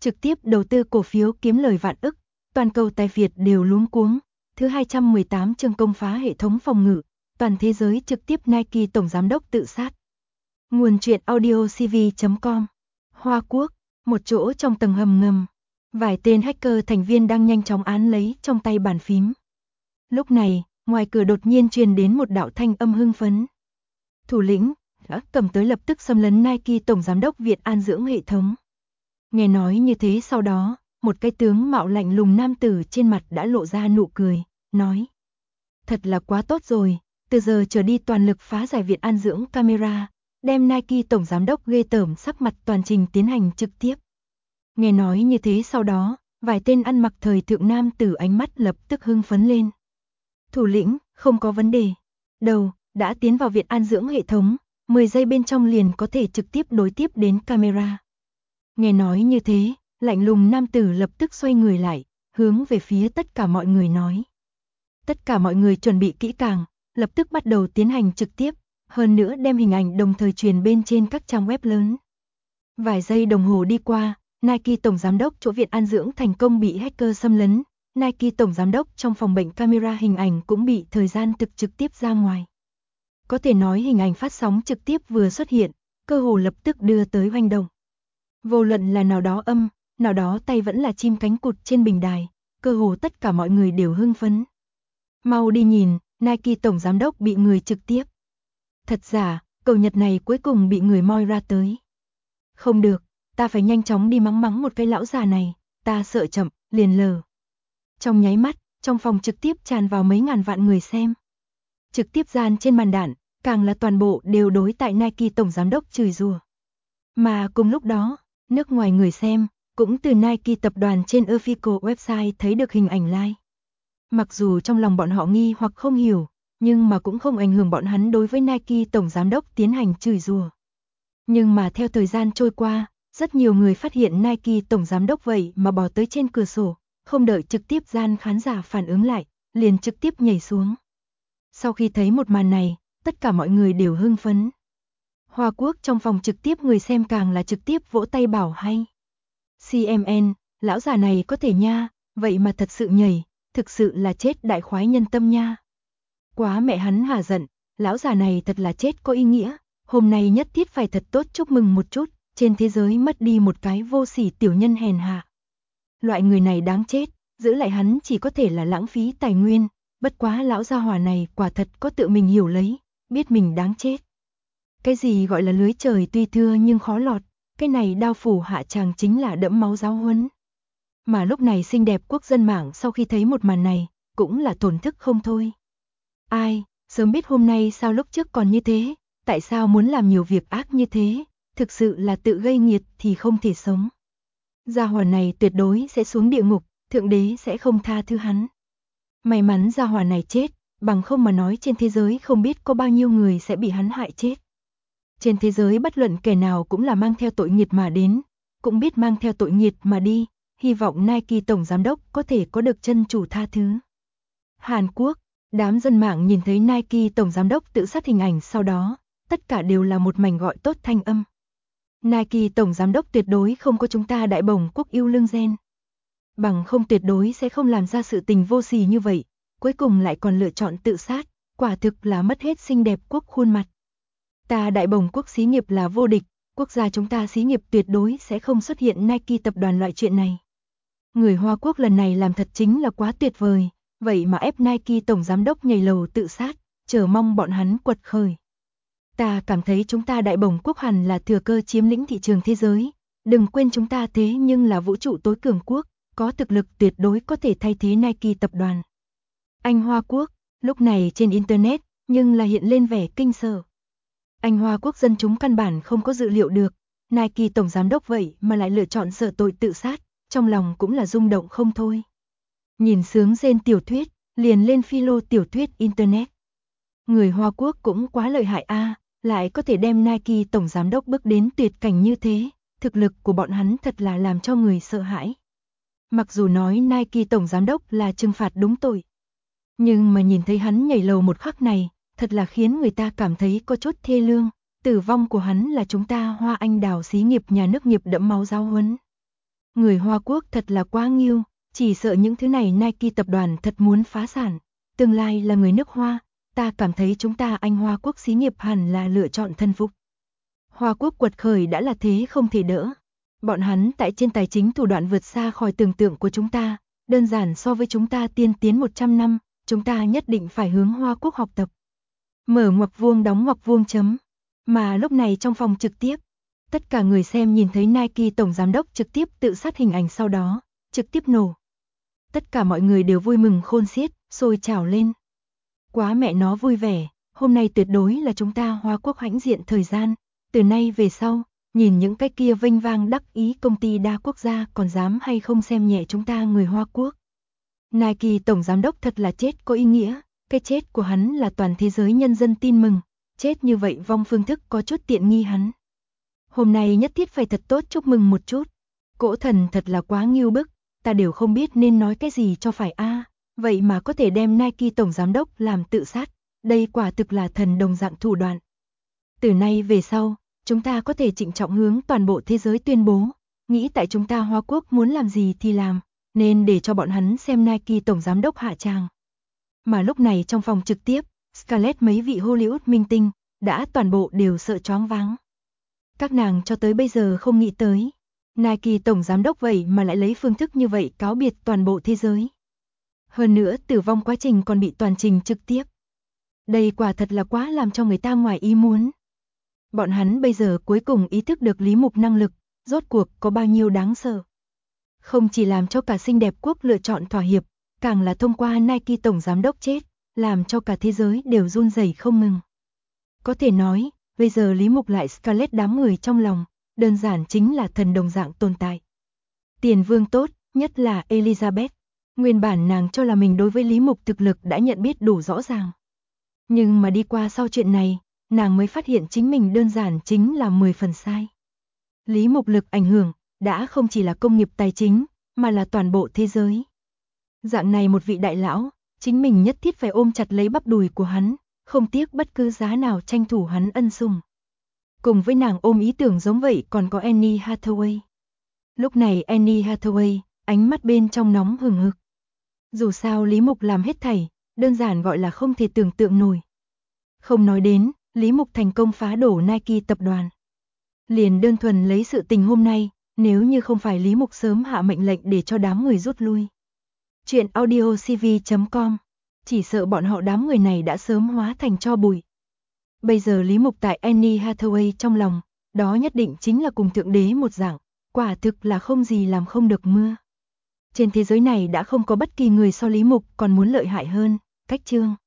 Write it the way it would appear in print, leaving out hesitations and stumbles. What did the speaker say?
trực tiếp đầu tư cổ phiếu kiếm lời vạn ức, toàn cầu tài Việt đều luống cuống. Thứ 218 chương công phá hệ thống phòng ngự, toàn thế giới trực tiếp Nike tổng giám đốc tự sát. Nguồn truyện audio cv.com. Hoa Quốc, một chỗ trong tầng hầm ngầm, vài tên hacker thành viên đang nhanh chóng án lấy trong tay bàn phím. Lúc này, ngoài cửa đột nhiên truyền đến một đạo thanh âm hưng phấn. Thủ lĩnh đã cầm tới lập tức xâm lấn Nike tổng giám đốc Viện An dưỡng hệ thống. Nghe nói như thế sau đó, một cái tướng mạo lạnh lùng nam tử trên mặt đã lộ ra nụ cười, nói: thật là quá tốt rồi, từ giờ trở đi toàn lực phá giải Viện An dưỡng camera, đem Nike tổng giám đốc ghê tởm sắc mặt toàn trình tiến hành trực tiếp. Nghe nói như thế sau đó, vài tên ăn mặc thời thượng nam tử ánh mắt lập tức hưng phấn lên. Thủ lĩnh, không có vấn đề. Đầu, đã tiến vào Viện An dưỡng hệ thống, 10 giây bên trong liền có thể trực tiếp đối tiếp đến camera. Nghe nói như thế, lạnh lùng nam tử lập tức xoay người lại, hướng về phía tất cả mọi người nói. Tất cả mọi người chuẩn bị kỹ càng, lập tức bắt đầu tiến hành trực tiếp, hơn nữa đem hình ảnh đồng thời truyền bên trên các trang web lớn. Vài giây đồng hồ đi qua, Nike tổng giám đốc chỗ Viện An dưỡng thành công bị hacker xâm lấn, Nike tổng giám đốc trong phòng bệnh camera hình ảnh cũng bị thời gian thực trực tiếp ra ngoài. Có thể nói hình ảnh phát sóng trực tiếp vừa xuất hiện, cơ hồ lập tức đưa tới hoành động. Vô luận là nào đó âm, nào đó tay vẫn là chim cánh cụt trên bình đài, cơ hồ tất cả mọi người đều hưng phấn. Mau đi nhìn, Nike tổng giám đốc bị người trực tiếp. Thật giả, cầu nhật này cuối cùng bị người moi ra tới. Không được, ta phải nhanh chóng đi mắng mắng một cái lão già này, ta sợ chậm, liền lờ. Trong nháy mắt, trong phòng trực tiếp tràn vào mấy ngàn vạn người xem. Trực tiếp gian trên màn đạn, càng là toàn bộ đều đối tại Nike tổng giám đốc chửi rủa. Mà cùng lúc đó, nước ngoài người xem, cũng từ Nike tập đoàn trên official website thấy được hình ảnh live. Mặc dù trong lòng bọn họ nghi hoặc không hiểu, nhưng mà cũng không ảnh hưởng bọn hắn đối với Nike tổng giám đốc tiến hành chửi rủa. Nhưng mà theo thời gian trôi qua, rất nhiều người phát hiện Nike tổng giám đốc vậy mà bò tới trên cửa sổ, không đợi trực tiếp gian khán giả phản ứng lại, liền trực tiếp nhảy xuống. Sau khi thấy một màn này, tất cả mọi người đều hưng phấn. Hoa Quốc trong phòng trực tiếp người xem càng là trực tiếp vỗ tay bảo hay. CMN, lão già này có thể nha, vậy mà thật sự nhảy, thực sự là chết đại khoái nhân tâm nha. Quá mẹ hắn hả giận, lão già này thật là chết có ý nghĩa, hôm nay nhất thiết phải thật tốt chúc mừng một chút, trên thế giới mất đi một cái vô sỉ tiểu nhân hèn hạ. Loại người này đáng chết, giữ lại hắn chỉ có thể là lãng phí tài nguyên, bất quá lão gia hỏa này quả thật có tự mình hiểu lấy, biết mình đáng chết. Cái gì gọi là lưới trời tuy thưa nhưng khó lọt, cái này đao phủ hạ tràng chính là đẫm máu giáo huấn. Mà lúc này xinh đẹp quốc dân mạng sau khi thấy một màn này, cũng là thổn thức không thôi. Ai, sớm biết hôm nay sao lúc trước còn như thế, tại sao muốn làm nhiều việc ác như thế, thực sự là tự gây nghiệt thì không thể sống. Gia hỏa này tuyệt đối sẽ xuống địa ngục, thượng đế sẽ không tha thứ hắn. May mắn gia hỏa này chết, bằng không mà nói trên thế giới không biết có bao nhiêu người sẽ bị hắn hại chết. Trên thế giới bất luận kẻ nào cũng là mang theo tội nghiệt mà đến, cũng biết mang theo tội nghiệt mà đi, hy vọng Nike tổng giám đốc có thể có được chân chủ tha thứ. Hàn Quốc, đám dân mạng nhìn thấy Nike tổng giám đốc tự sát hình ảnh sau đó, tất cả đều là một mảnh gọi tốt thanh âm. Nike tổng giám đốc tuyệt đối không có chúng ta đại bổng quốc yêu lương gen. Bằng không tuyệt đối sẽ không làm ra sự tình vô sỉ như vậy, cuối cùng lại còn lựa chọn tự sát, quả thực là mất hết xinh đẹp quốc khuôn mặt. Ta đại bổng quốc xí nghiệp là vô địch, quốc gia chúng ta xí nghiệp tuyệt đối sẽ không xuất hiện Nike tập đoàn loại chuyện này. Người Hoa Quốc lần này làm thật chính là quá tuyệt vời, vậy mà ép Nike tổng giám đốc nhảy lầu tự sát, chờ mong bọn hắn quật khởi. Ta cảm thấy chúng ta đại bổng quốc hẳn là thừa cơ chiếm lĩnh thị trường thế giới, đừng quên chúng ta thế nhưng là vũ trụ tối cường quốc, có thực lực tuyệt đối có thể thay thế Nike tập đoàn. Anh Hoa Quốc, lúc này trên Internet, nhưng là hiện lên vẻ kinh sợ. Anh Hoa Quốc dân chúng căn bản không có dự liệu được, Nike tổng giám đốc vậy mà lại lựa chọn sợ tội tự sát, trong lòng cũng là rung động không thôi. Nhìn sướng rên tiểu thuyết, liền lên philo tiểu thuyết Internet. Người Hoa Quốc cũng quá lợi hại a, lại có thể đem Nike tổng giám đốc bước đến tuyệt cảnh như thế, thực lực của bọn hắn thật là làm cho người sợ hãi. Mặc dù nói Nike tổng giám đốc là trừng phạt đúng tội, nhưng mà nhìn thấy hắn nhảy lầu một khắc này, thật là khiến người ta cảm thấy có chút thê lương, tử vong của hắn là chúng ta Hoa Anh đào xí nghiệp nhà nước nghiệp đẫm máu giáo huấn. Người Hoa Quốc thật là quá nghiêu, chỉ sợ những thứ này Nike tập đoàn thật muốn phá sản. Tương lai là người nước Hoa, ta cảm thấy chúng ta anh Hoa Quốc xí nghiệp hẳn là lựa chọn thân phục. Hoa Quốc quật khởi đã là thế không thể đỡ. Bọn hắn tại trên tài chính thủ đoạn vượt xa khỏi tưởng tượng của chúng ta, đơn giản so với chúng ta tiên tiến 100 năm, chúng ta nhất định phải hướng Hoa Quốc học tập. Mở ngoặc vuông đóng ngoặc vuông chấm. Mà lúc này trong phòng trực tiếp, tất cả người xem nhìn thấy Nike tổng giám đốc trực tiếp tự sát hình ảnh sau đó, trực tiếp nổ. Tất cả mọi người đều vui mừng khôn xiết, sôi trào lên. Quá mẹ nó vui vẻ, hôm nay tuyệt đối là chúng ta Hoa Quốc hãnh diện thời gian, từ nay về sau, nhìn những cái kia vênh vang đắc ý công ty đa quốc gia còn dám hay không xem nhẹ chúng ta người Hoa Quốc. Nike tổng giám đốc thật là chết có ý nghĩa, cái chết của hắn là toàn thế giới nhân dân tin mừng, chết như vậy vong phương thức có chút tiện nghi hắn. Hôm nay nhất thiết phải thật tốt chúc mừng một chút. Cỗ thần thật là quá nghiêu bức, ta đều không biết nên nói cái gì cho phải a. Vậy mà có thể đem Nike tổng giám đốc làm tự sát, đây quả thực là thần đồng dạng thủ đoạn. Từ nay về sau, chúng ta có thể trịnh trọng hướng toàn bộ thế giới tuyên bố, nghĩ tại chúng ta Hoa Quốc muốn làm gì thì làm, nên để cho bọn hắn xem Nike tổng giám đốc hạ tràng. Mà lúc này trong phòng trực tiếp, Scarlett mấy vị Hollywood minh tinh, đã toàn bộ đều sợ choáng váng. Các nàng cho tới bây giờ không nghĩ tới, Nike tổng giám đốc vậy mà lại lấy phương thức như vậy cáo biệt toàn bộ thế giới. Hơn nữa tử vong quá trình còn bị toàn trình trực tiếp. Đây quả thật là quá làm cho người ta ngoài ý muốn. Bọn hắn bây giờ cuối cùng ý thức được Lý Mục năng lực, rốt cuộc có bao nhiêu đáng sợ. Không chỉ làm cho cả xinh đẹp quốc lựa chọn thỏa hiệp, càng là thông qua Nike tổng giám đốc chết, làm cho cả thế giới đều run rẩy không ngừng. Có thể nói, bây giờ Lý Mục lại Scarlett đám người trong lòng, đơn giản chính là thần đồng dạng tồn tại. Tiền vương tốt, nhất là Elizabeth. Nguyên bản nàng cho là mình đối với Lý Mục thực lực đã nhận biết đủ rõ ràng. Nhưng mà đi qua sau chuyện này, nàng mới phát hiện chính mình đơn giản chính là 10 phần sai. Lý Mục lực ảnh hưởng, đã không chỉ là công nghiệp tài chính, mà là toàn bộ thế giới. Dạng này một vị đại lão, chính mình nhất thiết phải ôm chặt lấy bắp đùi của hắn, không tiếc bất cứ giá nào tranh thủ hắn ân sủng. Cùng với nàng ôm ý tưởng giống vậy còn có Annie Hathaway. Lúc này Annie Hathaway, ánh mắt bên trong nóng hừng hực. Dù sao Lý Mục làm hết thảy, đơn giản gọi là không thể tưởng tượng nổi. Không nói đến, Lý Mục thành công phá đổ Nike tập đoàn. Liền đơn thuần lấy sự tình hôm nay, nếu như không phải Lý Mục sớm hạ mệnh lệnh để cho đám người rút lui. Chuyện audiocv.com, chỉ sợ bọn họ đám người này đã sớm hóa thành tro bụi. Bây giờ Lý Mục tại Annie Hathaway trong lòng, đó nhất định chính là cùng thượng đế một dạng, quả thực là không gì làm không được mưa. Trên thế giới này đã không có bất kỳ người so Lý Mục còn muốn lợi hại hơn, cách chương.